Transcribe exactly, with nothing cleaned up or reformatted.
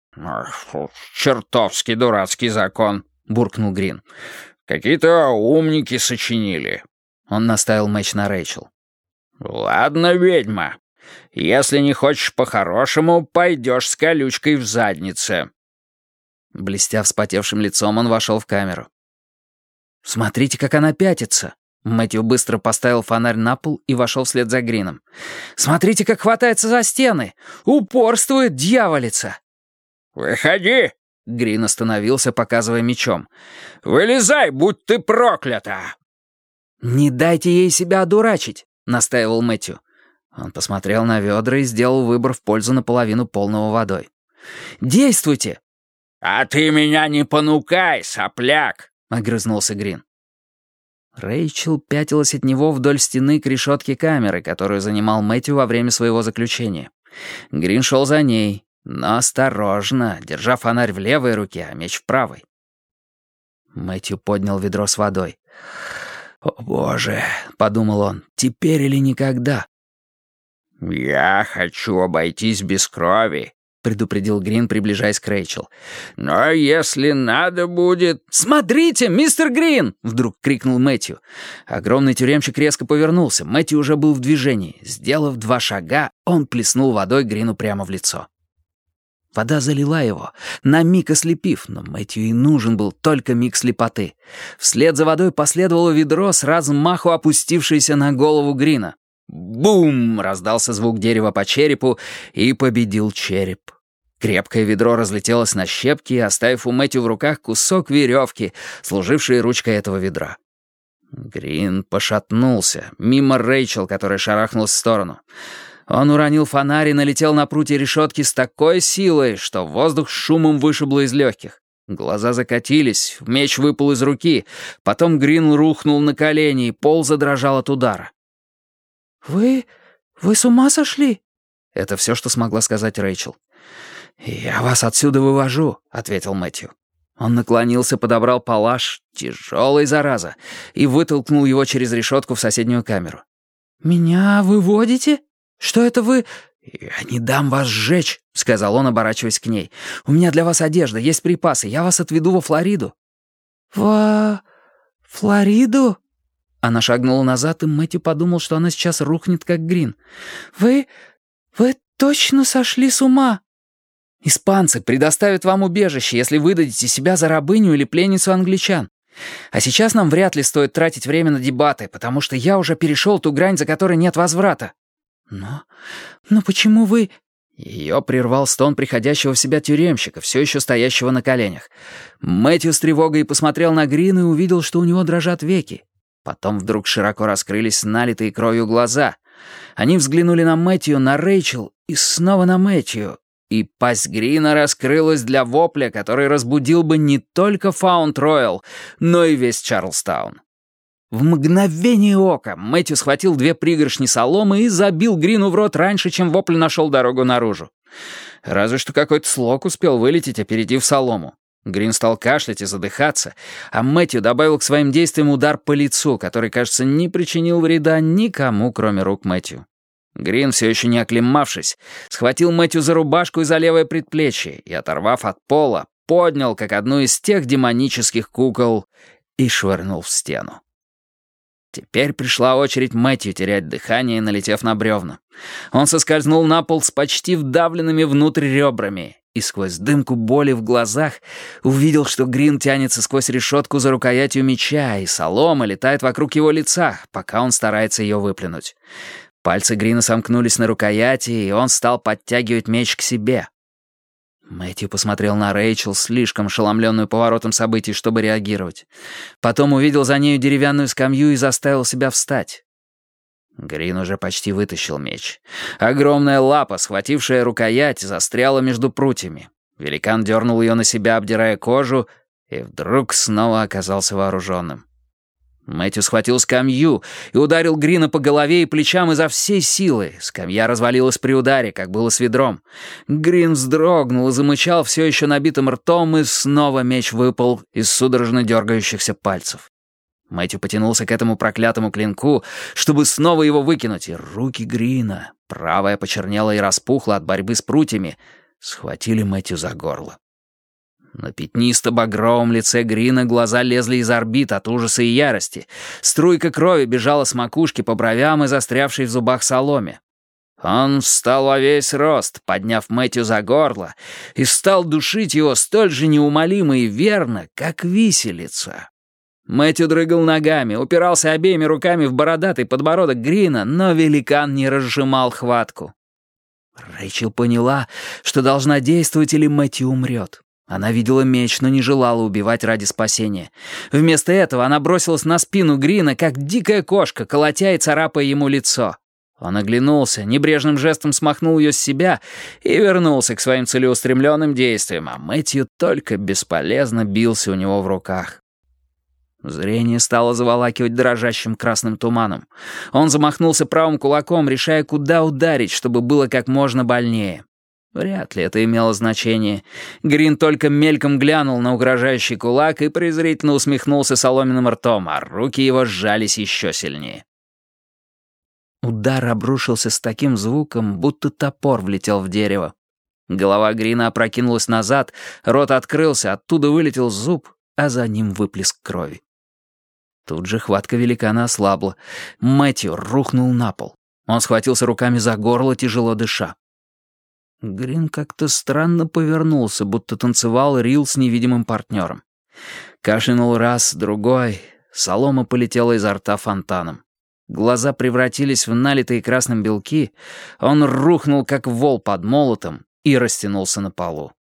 «Чертовски дурацкий закон», — буркнул Грин. «Какие-то умники сочинили». Он наставил меч на Рэйчел. «Ладно, ведьма. Если не хочешь по-хорошему, пойдешь с колючкой в заднице». Блестя вспотевшим лицом, он вошел в камеру. «Смотрите, как она пятится!» Мэтью быстро поставил фонарь на пол и вошел вслед за Грином. «Смотрите, как хватается за стены! Упорствует дьяволица!» «Выходи!» — Грин остановился, показывая мечом. «Вылезай, будь ты проклята!» «Не дайте ей себя одурачить!» — настаивал Мэтью. Он посмотрел на ведра и сделал выбор в пользу наполовину полного водой. «Действуйте!» «А ты меня не понукай, сопляк!» — огрызнулся Грин. Рэйчел пятилась от него вдоль стены к решетке камеры, которую занимал Мэтью во время своего заключения. Грин шел за ней, но осторожно, держа фонарь в левой руке, а меч в правой. Мэтью поднял ведро с водой. «О, боже!» — подумал он. «Теперь или никогда?» «Я хочу обойтись без крови», — предупредил Грин, приближаясь к Рэйчел. «Но если надо будет...» «Смотрите, мистер Грин!» — вдруг крикнул Мэтью. Огромный тюремщик резко повернулся. Мэтью уже был в движении. Сделав два шага, он плеснул водой Грину прямо в лицо. Вода залила его, на миг ослепив, но Мэтью и нужен был только миг слепоты. Вслед за водой последовало ведро, с размаху опустившееся на голову Грина. «Бум!» — раздался звук дерева по черепу, и победил череп. Крепкое ведро разлетелось на щепки, оставив у Мэтью в руках кусок веревки, служивший ручкой этого ведра. Грин пошатнулся, мимо Рэйчел, которая шарахнулась в сторону. Он уронил фонарь и налетел на прутья решетки с такой силой, что воздух с шумом вышибло из легких. Глаза закатились, меч выпал из руки, потом Грин рухнул на колени, и пол задрожал от удара. «Вы... вы с ума сошли?» Это все, что смогла сказать Рэйчел. «Я вас отсюда вывожу», — ответил Мэтью. Он наклонился, подобрал палаш, тяжелый зараза, и вытолкнул его через решетку в соседнюю камеру. «Меня выводите? Что это вы...» «Я не дам вас сжечь», — сказал он, оборачиваясь к ней. «У меня для вас одежда, есть припасы, я вас отведу во Флориду». «Во... Флориду?» Она шагнула назад, и Мэтью подумал, что она сейчас рухнет, как Грин. «Вы... вы точно сошли с ума?» «Испанцы предоставят вам убежище, если выдадите себя за рабыню или пленницу англичан. А сейчас нам вряд ли стоит тратить время на дебаты, потому что я уже перешел ту грань, за которой нет возврата». «Но... но почему вы...» Ее прервал стон приходящего в себя тюремщика, все еще стоящего на коленях. Мэтью с тревогой посмотрел на Грина и увидел, что у него дрожат веки. Потом вдруг широко раскрылись налитые кровью глаза. Они взглянули на Мэтью, на Рэйчел и снова на Мэтью. И пасть Грина раскрылась для вопля, который разбудил бы не только Фаунд-Роял, но и весь Чарльстаун. В мгновение ока Мэтью схватил две пригоршни соломы и забил Грину в рот раньше, чем вопль нашел дорогу наружу. Разве что какой-то слог успел вылететь, опередив солому. Грин стал кашлять и задыхаться, а Мэтью добавил к своим действиям удар по лицу, который, кажется, не причинил вреда никому, кроме рук Мэтью. Грин, все еще не оклемавшись, схватил Мэтью за рубашку и за левое предплечье и, оторвав от пола, поднял, как одну из тех демонических кукол, и швырнул в стену. Теперь пришла очередь Мэтью терять дыхание, налетев на бревна. Он соскользнул на пол с почти вдавленными внутрь ребрами и сквозь дымку боли в глазах увидел, что Грин тянется сквозь решетку за рукоятью меча, и солома летает вокруг его лица, пока он старается ее выплюнуть. Пальцы Грина сомкнулись на рукояти, и он стал подтягивать меч к себе. Мэтью посмотрел на Рэйчел, слишком ошеломленную поворотом событий, чтобы реагировать. Потом увидел за нею деревянную скамью и заставил себя встать. Грин уже почти вытащил меч. Огромная лапа, схватившая рукоять, застряла между прутьями. Великан дернул ее на себя, обдирая кожу, и вдруг снова оказался вооруженным. Мэтью схватил скамью и ударил Грина по голове и плечам изо всей силы. Скамья развалилась при ударе, как было с ведром. Грин вздрогнул и замычал все еще набитым ртом, и снова меч выпал из судорожно дергающихся пальцев. Мэтью потянулся к этому проклятому клинку, чтобы снова его выкинуть, и руки Грина, правая почернела и распухла от борьбы с прутьями, схватили Мэтью за горло. На пятнисто-багровом лице Грина глаза лезли из орбит от ужаса и ярости. Струйка крови бежала с макушки по бровям и застрявшей в зубах соломе. Он встал во весь рост, подняв Мэтью за горло, и стал душить его столь же неумолимо и верно, как виселица. Мэтью дрыгал ногами, упирался обеими руками в бородатый подбородок Грина, но великан не разжимал хватку. Рэйчел поняла, что должна действовать, или Мэтью умрет. Она видела меч, но не желала убивать ради спасения. Вместо этого она бросилась на спину Грина, как дикая кошка, колотя и царапая ему лицо. Он оглянулся, небрежным жестом смахнул ее с себя и вернулся к своим целеустремленным действиям, а Мэтью только бесполезно бился у него в руках. Зрение стало заволакивать дрожащим красным туманом. Он замахнулся правым кулаком, решая, куда ударить, чтобы было как можно больнее. Вряд ли это имело значение. Грин только мельком глянул на угрожающий кулак и презрительно усмехнулся соломенным ртом, а руки его сжались еще сильнее. Удар обрушился с таким звуком, будто топор влетел в дерево. Голова Грина опрокинулась назад, рот открылся, оттуда вылетел зуб, а за ним выплеск крови. Тут же хватка великана ослабла. Мэтью рухнул на пол. Он схватился руками за горло, тяжело дыша. Грин как-то странно повернулся, будто танцевал рил с невидимым партнером. Кашлянул раз, другой. Солома полетела изо рта фонтаном. Глаза превратились в налитые красным белки. Он рухнул, как вол под молотом, и растянулся на полу.